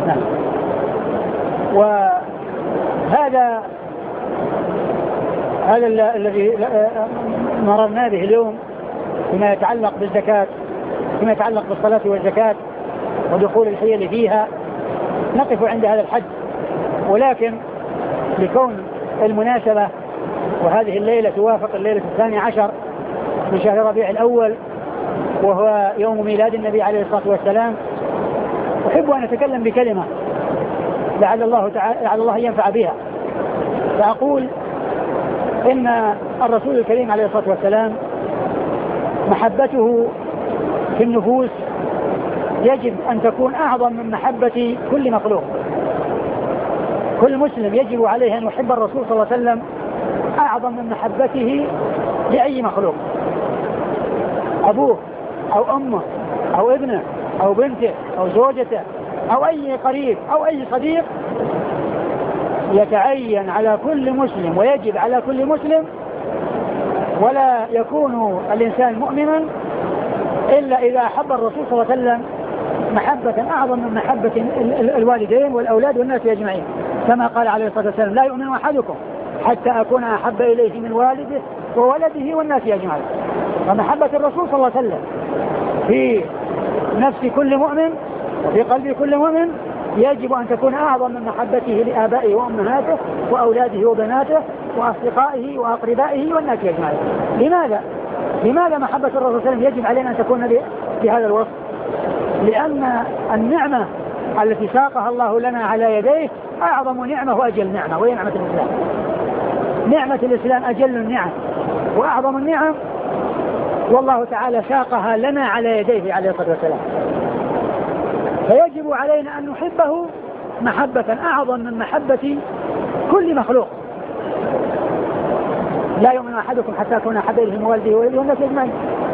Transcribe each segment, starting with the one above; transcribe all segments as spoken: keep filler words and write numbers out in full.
نعم. وهذا هذا الذي مررنا به اليوم فيما يتعلق بالزكاة، فيما يتعلق بالصلاة والزكاة ودخول الحيل فيها، نقف عند هذا الحد. ولكن لكون المناسبة وهذه الليلة توافق الليلة الثانية عشر من شهر ربيع الأول وهو يوم ميلاد النبي عليه الصلاة والسلام، أحب أن أتكلم بكلمة لعل الله تعالى لعل الله ينفع بها. فأقول إن الرسول الكريم عليه الصلاة والسلام محبته في النفوس يجب أن تكون أعظم من محبة كل مخلوق. كل مسلم يجب عليه أن يحب الرسول صلى الله عليه وسلم أعظم من محبته لأي مخلوق، أبوه أو أمه أو ابنه أو بنته أو زوجته أو أي قريب أو أي صديق. يتعين على كل مسلم ويجب على كل مسلم، ولا يكون الإنسان مؤمنا إلا إذا أحب الرسول صلى الله عليه وسلم محبة أعظم من محبة الوالدين والأولاد والناس أجمعين، كما قال عليه الصلاة والسلام: لا يؤمن أحدكم حتى أكون أحب إليه من والده وولده والناس أجمعين. فمحبة الرسول صلى الله عليه وسلم في نفس كل مؤمن وفي قلب كل مؤمن يجب أن تكون أعظم من محبته لآبائه وأمهاته وأولاده وبناته وأصدقائه وأقربائه والناس أجمعين. لماذا؟ لماذا محبة الرسول صلى الله عليه وسلم يجب علينا أن تكون بهذا الوصف؟ لأن النعمة التي ساقها الله لنا على يديه أعظم نعمة وأجل نعمة، وهي نعمة الإسلام. نعمة الإسلام أجل النعم وأعظم النعم، والله تعالى ساقها لنا على يديه عليه الصلاة والسلام. فيجب علينا أن نحبه محبة أعظم من محبة كل مخلوق. لا يؤمن أحدكم حتى أكون أحب إليه من والده وولده والناس أجمعين.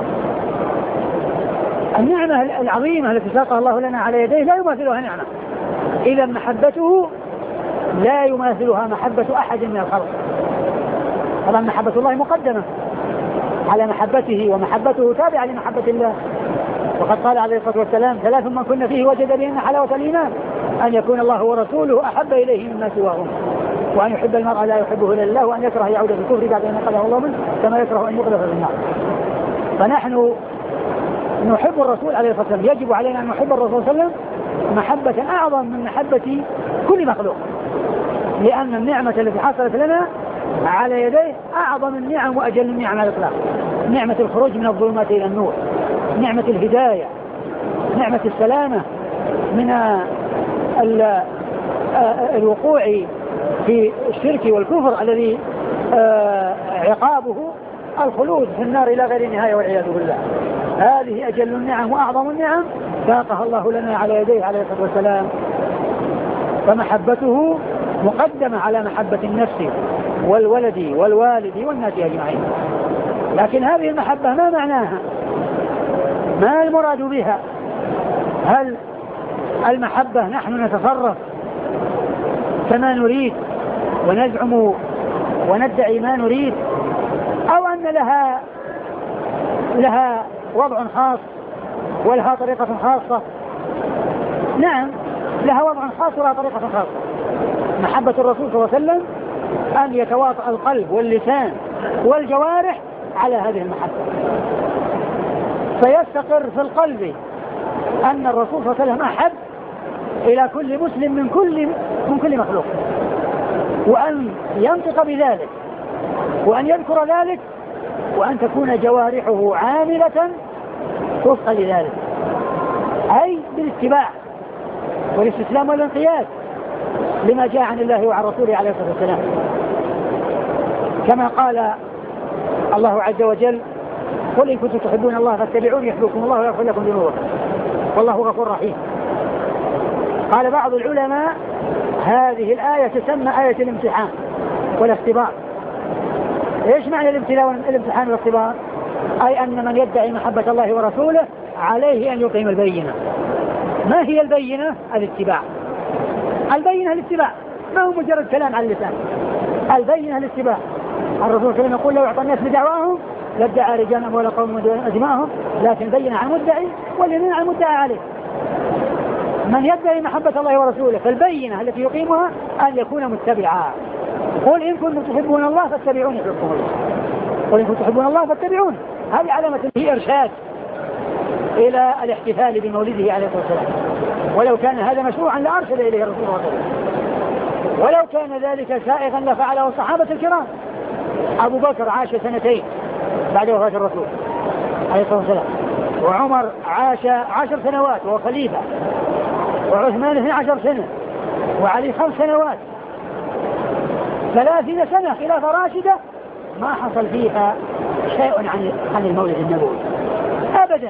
النعمة العظيمة التي ساقها الله لنا على يديه لا يماثلها نعمة، إذا محبته لا يماثلها محبة أحد من الخلق. طبعا محبة الله مقدمة على محبته، ومحبته تابعة لمحبة الله. وقد قال عليه الصلاة والسلام: ثلاث من كن فيه وجد بهن حلاوة الإيمان، أن يكون الله ورسوله أحب إليه مما سواهم، وأن يحب المرء لا يحبه إلا الله، وأن يكره يعود بالكفر بعد أن نقله الله منه كما يكره أن يقذف في النار. فنحن نحب الرسول عليه الصلاة والسلام، يجب علينا أن نحب الرسول صلى الله عليه وسلم محبة أعظم من محبة كل مخلوق، لأن النعمة التي حصلت لنا على يديه أعظم النعم وأجل النعم على الإطلاق. نعمة الخروج من الظلمات إلى النور، نعمة الهداية، نعمة السلامة من الوقوع في الشرك والكفر الذي عقابه الخلود في النار إلى غير نهاية والعياذ بالله. هذه أجل النعم وأعظم النعم ساقها الله لنا على يديه عليه الصلاة والسلام. فمحبته مقدمة على محبة النفس والولد والوالد والناس أجمعين. لكن هذه المحبة ما معناها؟ ما المراد بها؟ هل المحبة نحن نتصرف كما نريد ونزعم وندعي ما نريد، أو أن لها لها وضع خاص ولها طريقة خاصة؟ نعم، لها وضع خاص ولها طريقة خاصة. محبة الرسول صلى الله عليه وسلم أن يتواطأ القلب واللسان والجوارح على هذه المحبة، فيستقر في القلب أن الرسول صلى الله عليه وسلم أحب إلى كل مسلم من كل من كل مخلوق، وأن ينطق بذلك وأن يذكر ذلك، وأن تكون جوارحه عاملة وفقا لذلك، أي بالاتباع والاستسلام والانقياد لما جاء عن الله وعن رسوله عليه الصلاة والسلام. كما قال الله عز وجل: قل إن كنتم تحبون الله فاتبعوني يحببكم الله ويغفر لكم ذنوبكم والله غفور رحيم. قال بعض العلماء: هذه الآية تسمى آية الامتحان والاختبار. إيش معنى الامتحان والاختبار؟ أي أن من يدعي محبة الله ورسوله عليه أن يقيم البينة. ما هي البينة؟ الاتباع. البينة الاتباع، ما هو مجرد كلام على اللسان. البينة الاتباع. الرسول صلى الله عليه وسلم يقول: لو أعطى الناس بدعواهم لادعى رجال أموال قوم أجمعهم، لكن بين عن المدعي واليمين عن المدعى عليه. من يدعي محبة الله ورسوله فالبينة التي يقيمها أن يكون متبعا. قل إن كنتم تحبون الله فاتبعوني يحببكم الله. قل إن كنتم تحبون الله فاتبعوني. هذه علامة في إرشاد إلى الاحتفال بمولده عليه الصلاة والسلام. ولو كان هذا مشروعا لأرشد إليه الرسول صلى الله عليه وسلم، ولو كان ذلك سائغا لفعله الصحابة الكرام. أبو بكر عاش سنتين بعد وفاة الرسول عليه الصلاة والسلام، وعمر عاش عشر سنوات وهو خليفة، وعثمان اثني عشر سنة، وعلي خمس سنوات، ثلاثين سنة خلافة راشدة ما حصل فيها شيء عن عن المولد النبوي أبدا.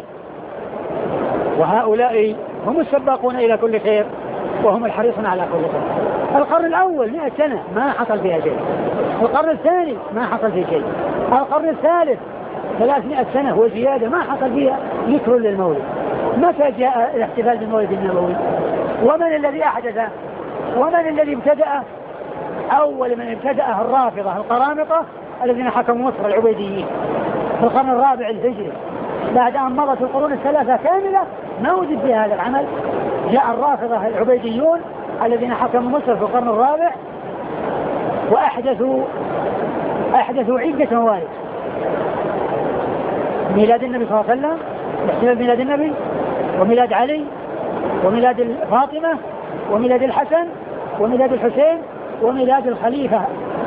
وهؤلاء هم السباقون إلى كل خير وهم الحريصون على كل خير. القرن الأول مئة سنة ما حصل فيها شيء، القرن الثاني ما حصل فيه شيء، القرن الثالث ثلاثمائة سنة وزيادة ما حصل فيها ذكر للمولد. متى جاء الاحتفال بالمولد النبوي؟ ومن الذي أحدثه؟ ومن الذي ابتدأه؟ أول من ابتدأه الرافضة القرامطة الذين حكموا مصر العبيديين في القرن الرابع الهجري. بعد أن مضت القرون الثلاثة كاملة ما وجد في هذا العمل، جاء الرافضة العبيديون الذين حكموا مصر في القرن الرابع وأحدثوا أحدثوا عدة موالد. ميلاد النبي صلى الله عليه وسلم، احتفال ميلاد النبي، وميلاد علي، وميلاد فاطمة، وميلاد الحسن، وميلاد الحسين، وميلاد الخليفة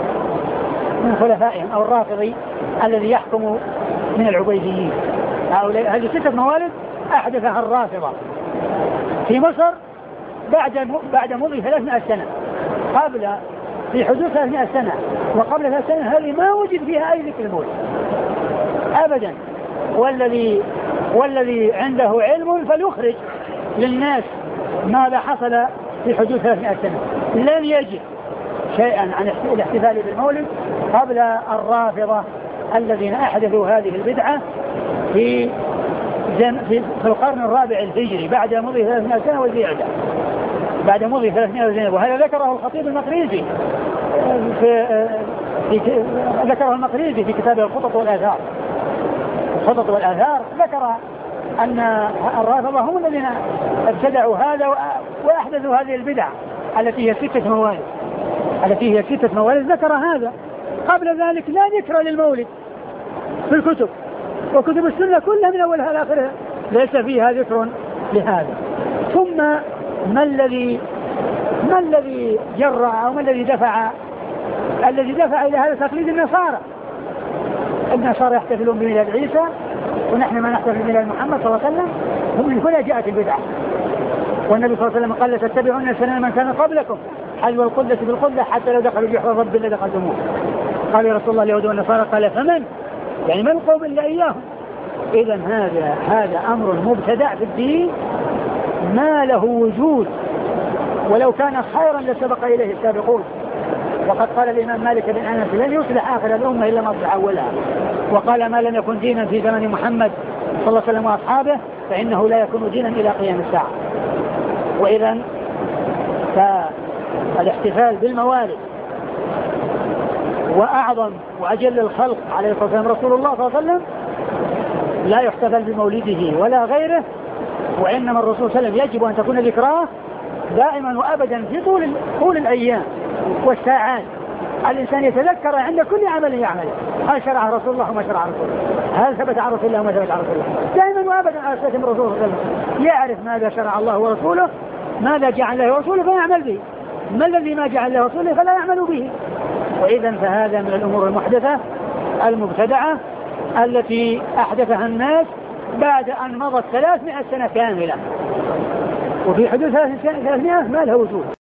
من خلفائهم أو الرافضي الذي يحكم من العبيديين. هذه ستة موالد أحدثها الرافضة في مصر بعد بعد مضي ثلاثمائة سنة، قبل في حدود ثلاثمائة سنة وقبل ثلاث سنة هذه ما وجد فيها أي ذكر المولد أبدا. والذي والذي عنده علم فليخرج للناس ماذا حصل في حدود ثلاثمائة سنة. لن يجد شيئا عن الاحتفال بالمولد قبل الرافضة الذين أحدثوا هذه البدعة في في القرن الرابع الهجري بعد مضي ثلاثمائة سنة وزيادة، بعد مضي ثلاثمائة سنة. وهذا ذكره الخطيب المقريزي في, في ذكره المقريزي في كتابه الخطط والآثار. الخطط والآثار ذكر أن الرافضة هم الذين ابتدعوا هذا وأحدثوا هذه البدع التي هي ستة موالد التي هي ستة موالد ذكر هذا. قبل ذلك لا ذكر للمولد في الكتب، وكتب السنة كلها من أولها إلى آخرها ليس فيها ذكر لهذا. ثم ما الذي ما الذي جرى أو ما الذي دفع الذي دفع إلى هذا تقليد النصارى؟ النصارى يحتفلون بميلاد عيسى ونحن ما نحتفل بميلاد محمد صلى الله عليه وسلم. هم من هنا جاءت البدعة. والنبي صلى الله عليه وسلم قال لتتبعون سنن من كان قبلكم حذو القدة بالقدة حتى لو دخلوا جحر الرب لدخلتموه. قال يا رسول الله اليهود والنصارى، قال فمن؟ يعني من قوم إلا إياهم. إذا هذا هذا أمر مبتدع في الدين ما له وجود، ولو كان خيرا لسبق إليه السابقون. وقد قال الإمام مالك بن أنس لن يصلح آخر الأمة إلا ما أصلح أولها، وقال ما لم يكن دينا في زمن محمد صلى الله عليه وسلم وأصحابه فإنه لا يكون دينا إلى قيام الساعة. وإذا فالاحتفال بالموالد وأعظم وأجل الخلق عليه الصلاة والسلام رسول الله صلى الله عليه وسلم لا يحتفل بمولده ولا غيره، وإنما الرسول صلى الله عليه وسلم يجب أن تكون ذكراه دائما وأبدا في طول طول الأيام والساعات. الإنسان يتذكر عند كل عمل يعمله هل شرع رسول الله وما شرع رسول الله، هل ثبت عن رسول الله وما ثبت عن رسول الله، دائما وأبدا على سنة الرسول صلى الله عليه وسلم يعرف ماذا شرع الله ورسوله، ماذا جعل له رسوله فيعمل به، ما الذي ما جعل له رسوله فلا يعمل به. وإذا فهذا من الأمور المحدثة المبتدعة التي أحدثها الناس بعد أن مضت ثلاثمائة سنة كاملة، وفي حدود ثلاثمائة ما لها وجود.